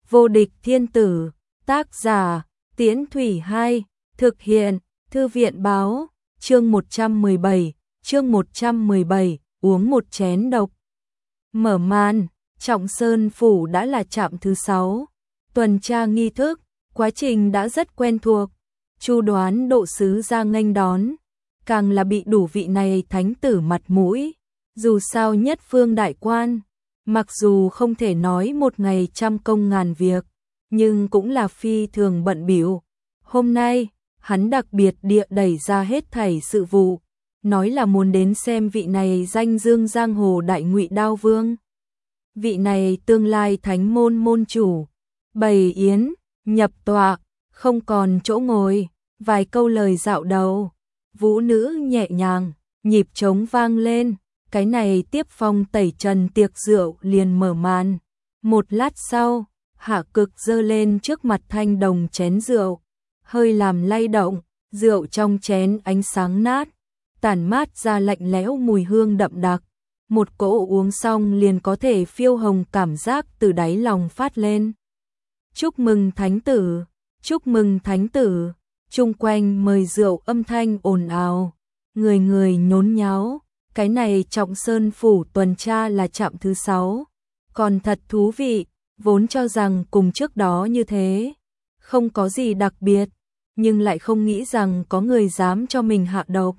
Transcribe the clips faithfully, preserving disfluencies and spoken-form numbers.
Vô địch thiên tử, tác giả, Tiễn Thủy Hai, thực hiện, Thư viện báo, chương một trăm mười bảy, chương một trăm mười bảy, uống một chén độc. Mở màn, Trọng Sơn Phủ đã là trạm thứ sáu, tuần tra nghi thức, quá trình đã rất quen thuộc, Chu Đoán độ sứ ra nghênh đón, càng là bị đủ vị này thánh tử mặt mũi, dù sao nhất phương đại quan. Mặc dù không thể nói một ngày trăm công ngàn việc, nhưng cũng là phi thường bận bịu. Hôm nay, hắn đặc biệt địa đẩy ra hết thảy sự vụ, nói là muốn đến xem vị này danh dương giang hồ đại ngụy đao vương. Vị này tương lai thánh môn môn chủ, bày yến, nhập tọa, không còn chỗ ngồi, vài câu lời dạo đầu, vũ nữ nhẹ nhàng, nhịp trống vang lên. Cái này tiếp phong tẩy trần tiệc rượu liền mở màn. Một lát sau, Hạ Cực giơ lên trước mặt thanh đồng chén rượu, hơi làm lay động, rượu trong chén ánh sáng nát, tản mát ra lạnh lẽo mùi hương đậm đặc. Một cỗ uống xong liền có thể phiêu hồng cảm giác từ đáy lòng phát lên. Chúc mừng thánh tử, chúc mừng thánh tử, chung quanh mời rượu âm thanh ồn ào, người người nhốn nháo. Cái này Trọng Sơn Phủ tuần tra là trạm thứ sáu, còn thật thú vị, vốn cho rằng cùng trước đó như thế, không có gì đặc biệt, nhưng lại không nghĩ rằng có người dám cho mình hạ độc.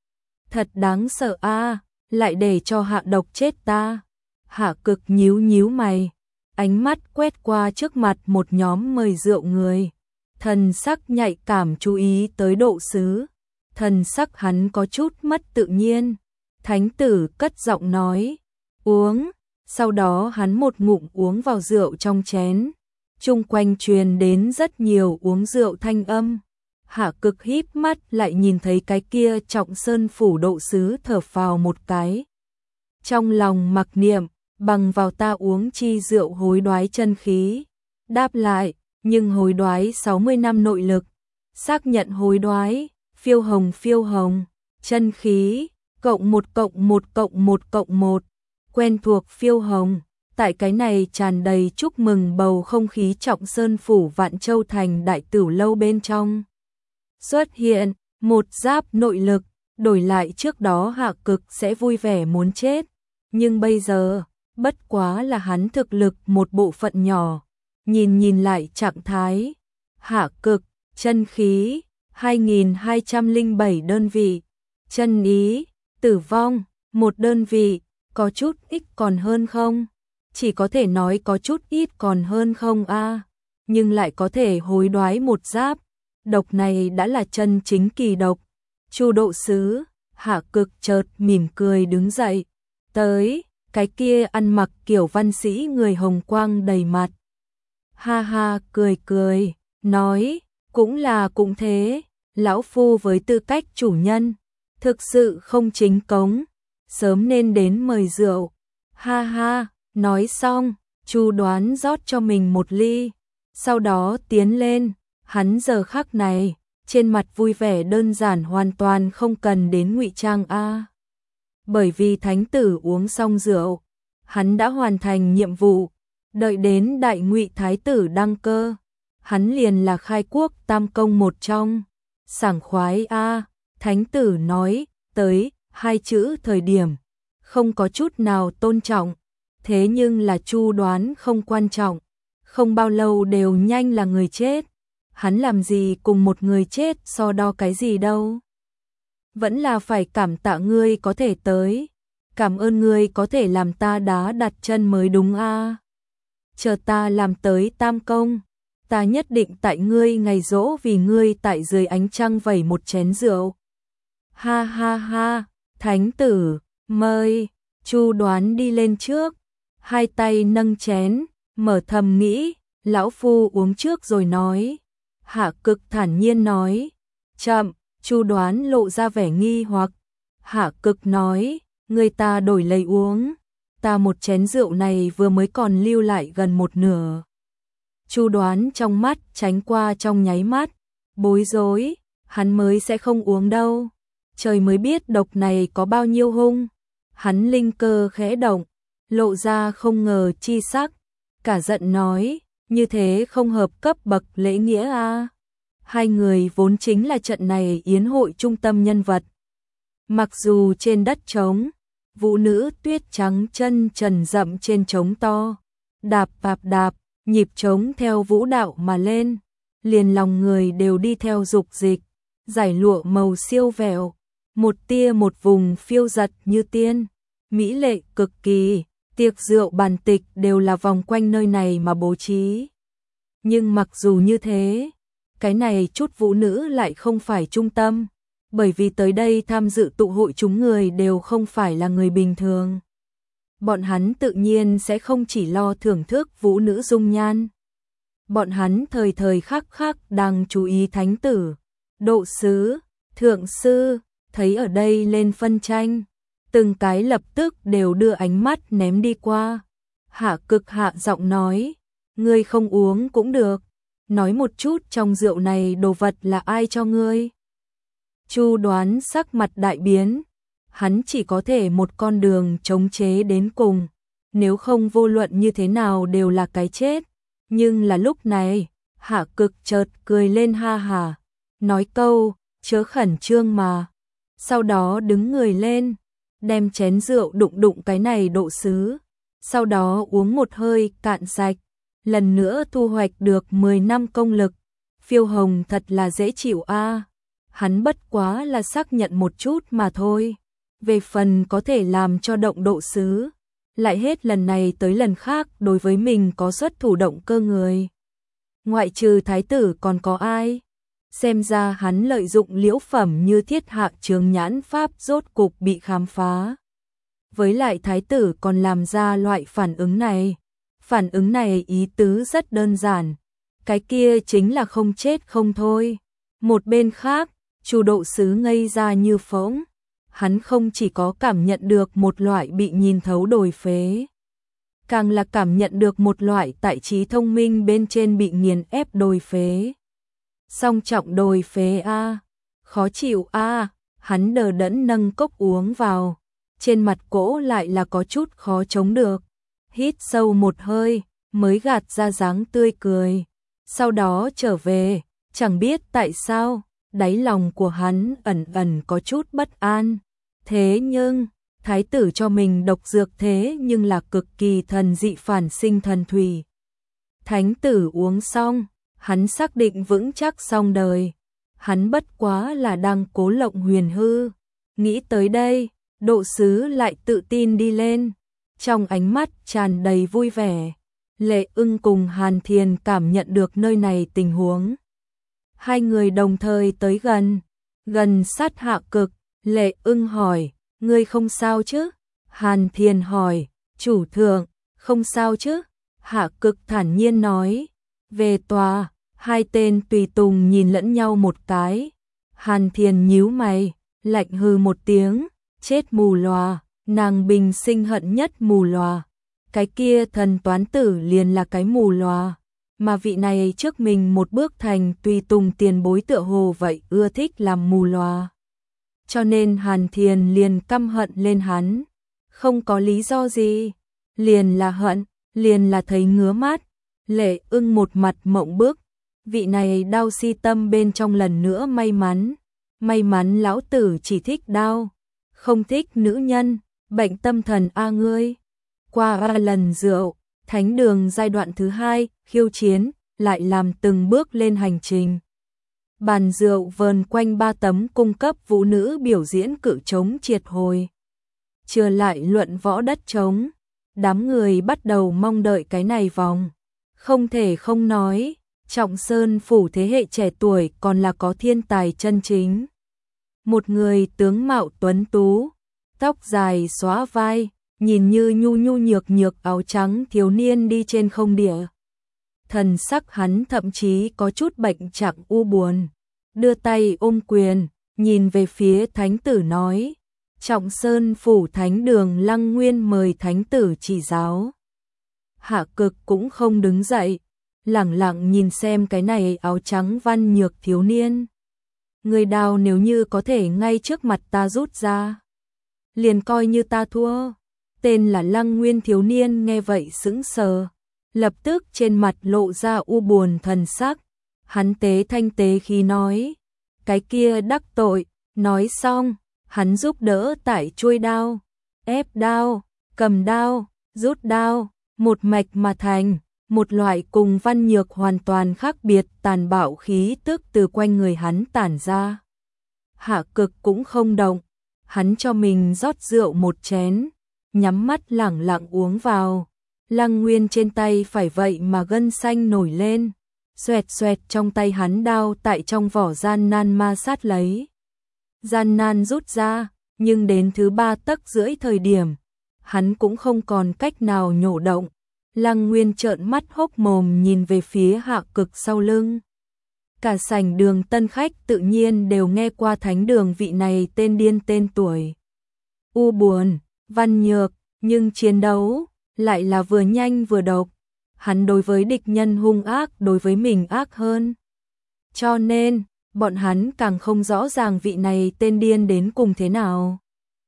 Thật đáng sợ a, lại để cho hạ độc chết ta. Hạ Cực nhíu nhíu mày, ánh mắt quét qua trước mặt một nhóm mời rượu người, thần sắc nhạy cảm chú ý tới độ sứ, thần sắc hắn có chút mất tự nhiên. Thánh tử cất giọng nói, uống, sau đó hắn một ngụm uống vào rượu trong chén, chung quanh truyền đến rất nhiều uống rượu thanh âm. Hạ Cực híp mắt lại nhìn thấy cái kia Trọng Sơn Phủ độ sứ thở phào một cái. Trong lòng mặc niệm, bằng vào ta uống chi rượu hối đoái chân khí. Đáp lại, nhưng hối đoái sáu mươi năm nội lực, xác nhận hối đoái, phiêu hồng phiêu hồng, chân khí. Cộng một cộng một cộng một cộng một, quen thuộc phiêu hồng, tại cái này tràn đầy chúc mừng bầu không khí Trọng Sơn Phủ Vạn Châu Thành đại tửu lâu bên trong. Xuất hiện, một giáp nội lực, đổi lại trước đó Hạ Cực sẽ vui vẻ muốn chết, nhưng bây giờ, bất quá là hắn thực lực một bộ phận nhỏ, nhìn nhìn lại trạng thái. Hạ Cực, chân khí, hai nghìn hai trăm lẻ bảy đơn vị, chân ý, tử vong, một đơn vị, có chút ít còn hơn không? Chỉ có thể nói có chút ít còn hơn không a, à, nhưng lại có thể hối đoái một giáp. Độc này đã là chân chính kỳ độc. Chu độ sứ, Hạ Cực chợt mỉm cười đứng dậy. Tới, cái kia ăn mặc kiểu văn sĩ người hồng quang đầy mặt. Ha ha cười cười, nói, cũng là cũng thế, lão phu với tư cách chủ nhân. Thực sự không chính cống, sớm nên đến mời rượu. Ha ha, nói xong, Chu Đoán rót cho mình một ly, sau đó tiến lên, hắn giờ khắc này, trên mặt vui vẻ đơn giản hoàn toàn không cần đến ngụy trang a. Bởi vì thánh tử uống xong rượu, hắn đã hoàn thành nhiệm vụ, đợi đến đại ngụy thái tử đăng cơ, hắn liền là khai quốc tam công một trong. Sảng khoái a. Thánh tử nói, tới, hai chữ thời điểm, không có chút nào tôn trọng, thế nhưng là Chu Đoán không quan trọng, không bao lâu đều nhanh là người chết, hắn làm gì cùng một người chết so đo cái gì đâu. Vẫn là phải cảm tạ ngươi có thể tới, cảm ơn ngươi có thể làm ta đá đặt chân mới đúng a. Chờ ta làm tới tam công, ta nhất định tại ngươi ngày giỗ vì ngươi tại dưới ánh trăng vẩy một chén rượu. Ha ha ha, thánh tử, mời. Chu Đoán đi lên trước, hai tay nâng chén, mở thầm nghĩ, lão phu uống trước rồi nói. Hạ Cực thản nhiên nói, chậm. Chu Đoán lộ ra vẻ nghi hoặc. Hạ Cực nói, người ta đổi lấy uống, ta một chén rượu này vừa mới còn lưu lại gần một nửa. Chu Đoán trong mắt tránh qua trong nháy mắt, bối rối, hắn mới sẽ không uống đâu. Trời mới biết độc này có bao nhiêu hung. Hắn linh cơ khẽ động, lộ ra không ngờ chi sắc, cả giận nói, như thế không hợp cấp bậc lễ nghĩa a. À. Hai người vốn chính là trận này yến hội trung tâm nhân vật. Mặc dù trên đất trống, vũ nữ tuyết trắng chân trần dậm trên trống to, đạp đạp đạp, nhịp trống theo vũ đạo mà lên, liền lòng người đều đi theo dục dịch, giải lụa màu siêu vẹo, một tia một vùng phiêu giật như tiên, mỹ lệ cực kỳ, tiệc rượu bàn tịch đều là vòng quanh nơi này mà bố trí. Nhưng mặc dù như thế, cái này chút vũ nữ lại không phải trung tâm, bởi vì tới đây tham dự tụ hội chúng người đều không phải là người bình thường. Bọn hắn tự nhiên sẽ không chỉ lo thưởng thức vũ nữ dung nhan. Bọn hắn thời thời khắc khắc đang chú ý thánh tử, độ sứ, thượng sư, thấy ở đây lên phân tranh, từng cái lập tức đều đưa ánh mắt ném đi qua. Hạ Cực hạ giọng nói, ngươi không uống cũng được, nói một chút trong rượu này đồ vật là ai cho ngươi. Chu Đoán sắc mặt đại biến, hắn chỉ có thể một con đường chống chế đến cùng, nếu không vô luận như thế nào đều là cái chết. Nhưng là lúc này, Hạ Cực chợt cười lên ha hà, nói câu, chớ khẩn trương mà. Sau đó đứng người lên, đem chén rượu đụng đụng cái này độ sứ, sau đó uống một hơi cạn sạch, lần nữa thu hoạch được mười năm công lực. Phiêu Hồng thật là dễ chịu a. À. Hắn bất quá là xác nhận một chút mà thôi. Về phần có thể làm cho động độ sứ, lại hết lần này tới lần khác đối với mình có xuất thủ động cơ người. Ngoại trừ thái tử còn có ai? Xem ra hắn lợi dụng liễu phẩm như thiết hạ trường nhãn pháp rốt cục bị khám phá. Với lại thái tử còn làm ra loại phản ứng này. Phản ứng này ý tứ rất đơn giản. Cái kia chính là không chết không thôi. Một bên khác, Chu độ sứ ngây ra như phỗng. Hắn không chỉ có cảm nhận được một loại bị nhìn thấu đồi phế, càng là cảm nhận được một loại tại trí thông minh bên trên bị nghiền ép đồi phế. Song trọng đồi phế a, khó chịu a, hắn đờ đẫn nâng cốc uống vào, trên mặt cỗ lại là có chút khó chống được. Hít sâu một hơi, mới gạt ra dáng tươi cười. Sau đó trở về, chẳng biết tại sao, đáy lòng của hắn ẩn ẩn có chút bất an. Thế nhưng, thái tử cho mình độc dược thế nhưng là cực kỳ thần dị phản sinh thần thủy. Thánh tử uống xong, hắn xác định vững chắc xong đời. Hắn bất quá là đang cố lộng huyền hư. Nghĩ tới đây, độ sứ lại tự tin đi lên. Trong ánh mắt tràn đầy vui vẻ. Lệ Ưng cùng Hàn Thiền cảm nhận được nơi này tình huống. Hai người đồng thời tới gần, gần sát Hạ Cực. Lệ Ưng hỏi, ngươi không sao chứ? Hàn Thiền hỏi, chủ thượng, không sao chứ? Hạ Cực thản nhiên nói, về tòa. Hai tên tùy tùng nhìn lẫn nhau một cái. Hàn Thiền nhíu mày, lạnh hừ một tiếng, chết mù lòa, nàng bình sinh hận nhất mù lòa. Cái kia thần toán tử liền là cái mù lòa, mà vị này trước mình một bước thành tùy tùng tiền bối tựa hồ vậy ưa thích làm mù lòa. Cho nên Hàn Thiền liền căm hận lên hắn, không có lý do gì, liền là hận, liền là thấy ngứa mắt. Lệ Ưng một mặt mộng bức, vị này đao si tâm bên trong lần nữa may mắn, may mắn lão tử chỉ thích đao, không thích nữ nhân, bệnh tâm thần a ngươi. Qua ba lần rượu, thánh đường giai đoạn thứ hai, khiêu chiến, lại làm từng bước lên hành trình. Bàn rượu vờn quanh ba tấm cung cấp vũ nữ biểu diễn cự trống triệt hồi. Chưa lại luận võ đất trống, đám người bắt đầu mong đợi cái này vòng. Không thể không nói, Trọng Sơn phủ thế hệ trẻ tuổi còn là có thiên tài chân chính. Một người tướng mạo tuấn tú, tóc dài xóa vai, nhìn như nhu nhu nhược nhược áo trắng thiếu niên đi trên không địa. Thần sắc hắn thậm chí có chút bệnh trạng u buồn, đưa tay ôm quyền, nhìn về phía thánh tử nói, Trọng Sơn phủ thánh đường Lăng Nguyên mời thánh tử chỉ giáo. Hạ Cực cũng không đứng dậy, lẳng lặng nhìn xem cái này áo trắng văn nhược thiếu niên. Người đào nếu như có thể ngay trước mặt ta rút ra, liền coi như ta thua. Tên là Lăng Nguyên thiếu niên nghe vậy sững sờ, lập tức trên mặt lộ ra u buồn thần sắc. Hắn tế thanh tế khí nói, cái kia đắc tội. Nói xong, hắn giúp đỡ tải chuôi đao, ép đao, cầm đao, rút đao, một mạch mà thành, một loại cùng Văn Nhược hoàn toàn khác biệt tàn bạo khí tức từ quanh người hắn tản ra. Hạ Cực cũng không động, hắn cho mình rót rượu một chén, nhắm mắt lẳng lặng uống vào. Lăng Nguyên trên tay phải vậy mà gân xanh nổi lên, xoẹt xoẹt trong tay hắn đao tại trong vỏ gian nan ma sát lấy. Gian nan rút ra, nhưng đến thứ ba tấc rưỡi thời điểm, hắn cũng không còn cách nào nhổ động. Lăng Nguyên trợn mắt hốc mồm nhìn về phía Hạ Cực sau lưng. Cả sảnh đường tân khách tự nhiên đều nghe qua thánh đường vị này tên điên tên tuổi. U buồn, Văn Nhược, nhưng chiến đấu lại là vừa nhanh vừa độc. Hắn đối với địch nhân hung ác, đối với mình ác hơn. Cho nên, bọn hắn càng không rõ ràng vị này tên điên đến cùng thế nào.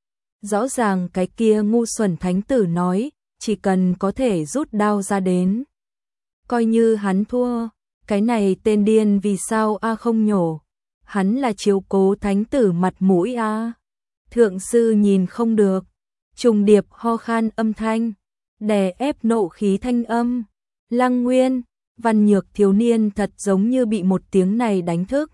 Rõ ràng cái kia ngu xuẩn thánh tử nói, chỉ cần có thể rút đao ra đến. Coi như hắn thua, cái này tên điên vì sao a không nhổ. Hắn là chiếu cố thánh tử mặt mũi a. Thượng sư nhìn không được, trùng điệp ho khan âm thanh, đè ép nộ khí thanh âm. Lăng Nguyên, Văn Nhược thiếu niên thật giống như bị một tiếng này đánh thức.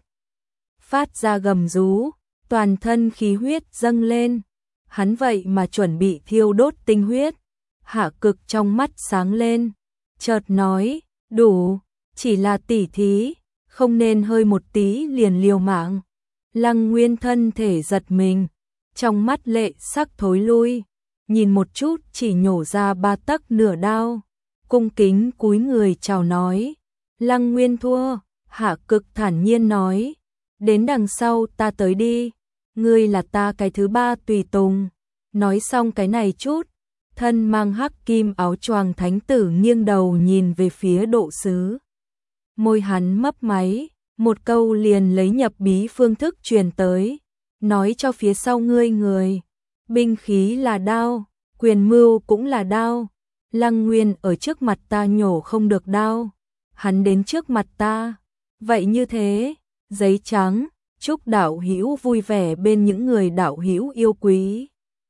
Phát ra gầm rú, toàn thân khí huyết dâng lên. Hắn vậy mà chuẩn bị thiêu đốt tinh huyết. Hạ Cực trong mắt sáng lên, chợt nói, đủ, chỉ là tỉ thí, không nên hơi một tí liền liều mạng. Lăng Nguyên thân thể giật mình, trong mắt lệ sắc thối lui, nhìn một chút chỉ nhổ ra ba tấc nửa đao, cung kính cúi người chào nói, Lăng Nguyên thua. Hạ Cực thản nhiên nói, đến đằng sau ta tới đi, ngươi là ta cái thứ ba tùy tùng. Nói xong cái này chút, thân mang hắc kim áo choàng thánh tử nghiêng đầu nhìn về phía độ sứ. Môi hắn mấp máy, một câu liền lấy nhập bí phương thức truyền tới, nói cho phía sau ngươi người, binh khí là đao, quyền mưu cũng là đao. Lăng Nguyên ở trước mặt ta nhổ không được đao, hắn đến trước mặt ta, vậy như thế, giấy trắng, chúc đạo hữu vui vẻ bên những người đạo hữu yêu quý.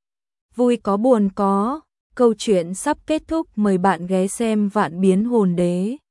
Vui có buồn có, câu chuyện sắp kết thúc, mời bạn ghé xem Vạn Biến Hồn Đế.